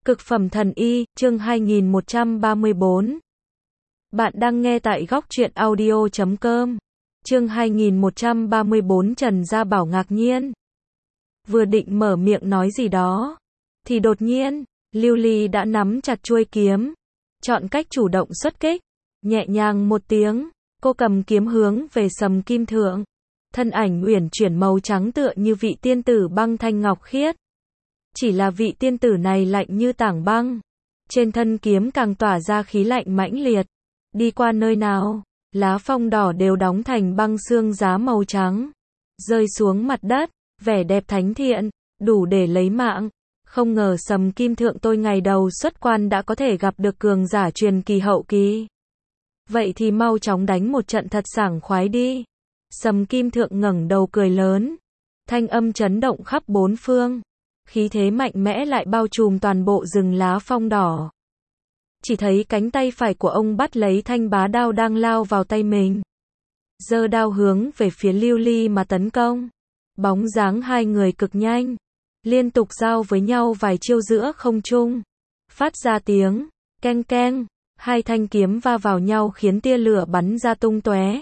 Cực phẩm thần y, chương 2134. Bạn đang nghe tại góc truyện audio.com. Chương 2134 Trần Gia Bảo ngạc nhiên. Vừa định mở miệng nói gì đó, thì đột nhiên, Lưu Ly đã nắm chặt chuôi kiếm, chọn cách chủ động xuất kích. Nhẹ nhàng một tiếng, cô cầm kiếm hướng về Sầm Kim Thượng. Thân ảnh uyển chuyển màu trắng tựa như vị tiên tử băng thanh ngọc khiết. Chỉ là vị tiên tử này lạnh như tảng băng. Trên thân kiếm càng tỏa ra khí lạnh mãnh liệt. Đi qua nơi nào, lá phong đỏ đều đóng thành băng xương giá màu trắng. Rơi xuống mặt đất, vẻ đẹp thánh thiện, đủ để lấy mạng. Không ngờ Sầm Kim Thượng tôi ngày đầu xuất quan đã có thể gặp được cường giả truyền kỳ hậu kỳ. Vậy thì mau chóng đánh một trận thật sảng khoái đi. Sầm Kim Thượng ngẩng đầu cười lớn. Thanh âm chấn động khắp bốn phương. Khí thế mạnh mẽ lại bao trùm toàn bộ rừng lá phong đỏ. Chỉ thấy cánh tay phải của ông bắt lấy thanh bá đao đang lao vào tay mình. Giơ đao hướng về phía Lưu Ly mà tấn công. Bóng dáng hai người cực nhanh. Liên tục giao với nhau vài chiêu giữa không trung. Phát ra tiếng, keng keng. Hai thanh kiếm va vào nhau khiến tia lửa bắn ra tung tóe.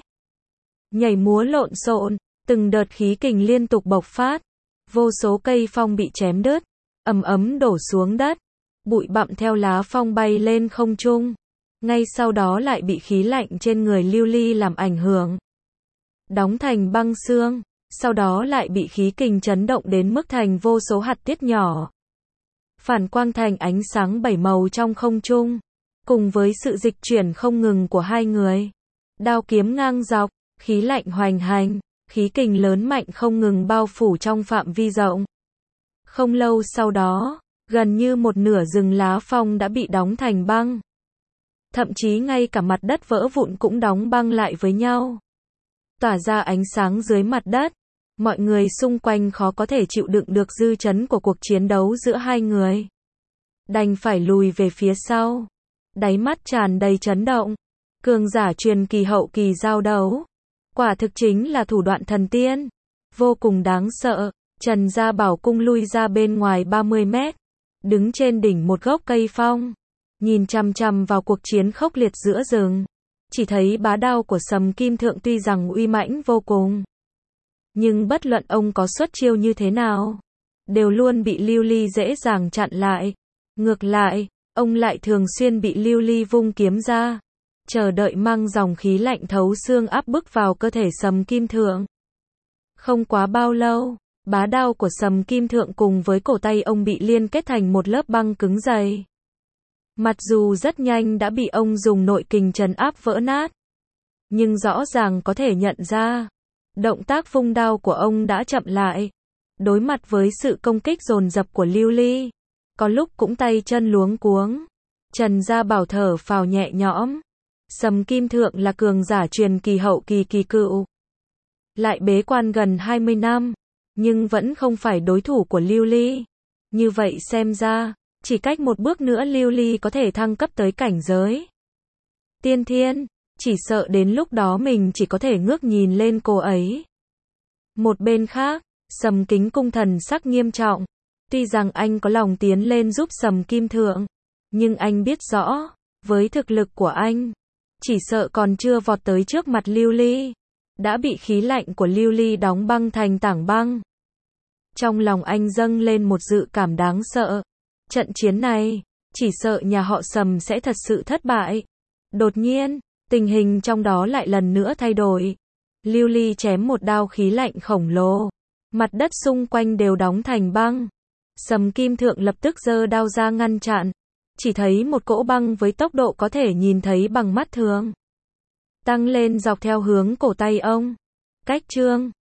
Nhảy múa lộn xộn, từng đợt khí kình liên tục bộc phát. Vô số cây phong bị chém đứt, ầm ầm đổ xuống đất, bụi bặm theo lá phong bay lên không trung. Ngay sau đó lại bị khí lạnh trên người Lưu Ly làm ảnh hưởng, đóng thành băng xương, sau đó lại bị khí kình chấn động đến mức thành vô số hạt tiết nhỏ. Phản quang thành ánh sáng bảy màu trong không trung, cùng với sự dịch chuyển không ngừng của hai người. Đao kiếm ngang dọc, khí lạnh hoành hành. Khí kình lớn mạnh không ngừng bao phủ trong phạm vi rộng. Không lâu sau đó, gần như một nửa rừng lá phong đã bị đóng thành băng. Thậm chí ngay cả mặt đất vỡ vụn cũng đóng băng lại với nhau. Tỏa ra ánh sáng dưới mặt đất. Mọi người xung quanh khó có thể chịu đựng được dư chấn của cuộc chiến đấu giữa hai người. Đành phải lùi về phía sau. Đáy mắt tràn đầy chấn động. Cường giả truyền kỳ hậu kỳ giao đấu. Quả thực chính là thủ đoạn thần tiên. Vô cùng đáng sợ. Trần Gia Bảo cung lui ra bên ngoài 30 mét. Đứng trên đỉnh một gốc cây phong. Nhìn chằm chằm vào cuộc chiến khốc liệt giữa rừng. Chỉ thấy bá đao của Sầm Kim Thượng tuy rằng uy mãnh vô cùng. Nhưng bất luận ông có xuất chiêu như thế nào, đều luôn bị Lưu Ly dễ dàng chặn lại. Ngược lại, ông lại thường xuyên bị Lưu Ly vung kiếm ra. Chờ đợi mang dòng khí lạnh thấu xương áp bức vào cơ thể Sầm Kim Thượng. Không quá bao lâu, bá đao của Sầm Kim Thượng cùng với cổ tay ông bị liên kết thành một lớp băng cứng dày. Mặc dù rất nhanh đã bị ông dùng nội kình trấn áp vỡ nát, nhưng rõ ràng có thể nhận ra, động tác vung đao của ông đã chậm lại. Đối mặt với sự công kích dồn dập của Lưu Ly, có lúc cũng tay chân luống cuống. Trần Gia Bảo thở phào nhẹ nhõm. Sầm Kim Thượng là cường giả truyền kỳ hậu kỳ kỳ cựu. Lại bế quan gần 20 năm, nhưng vẫn không phải đối thủ của Lưu Ly. Như vậy xem ra, chỉ cách một bước nữa Lưu Ly có thể thăng cấp tới cảnh giới tiên thiên, chỉ sợ đến lúc đó mình chỉ có thể ngước nhìn lên cô ấy. Một bên khác, Sầm Kính Cung thần sắc nghiêm trọng. Tuy rằng anh có lòng tiến lên giúp Sầm Kim Thượng, nhưng anh biết rõ, với thực lực của anh, chỉ sợ còn chưa vọt tới trước mặt Lưu Ly, đã bị khí lạnh của Lưu Ly đóng băng thành tảng băng. Trong lòng anh dâng lên một dự cảm đáng sợ. Trận chiến này, chỉ sợ nhà họ Sầm sẽ thật sự thất bại. Đột nhiên, tình hình trong đó lại lần nữa thay đổi. Lưu Ly chém một đao khí lạnh khổng lồ. Mặt đất xung quanh đều đóng thành băng. Sầm Kim Thượng lập tức giơ đao ra ngăn chặn. Chỉ thấy một cỗ băng với tốc độ có thể nhìn thấy bằng mắt thường, tăng lên dọc theo hướng cổ tay ông. Cách chương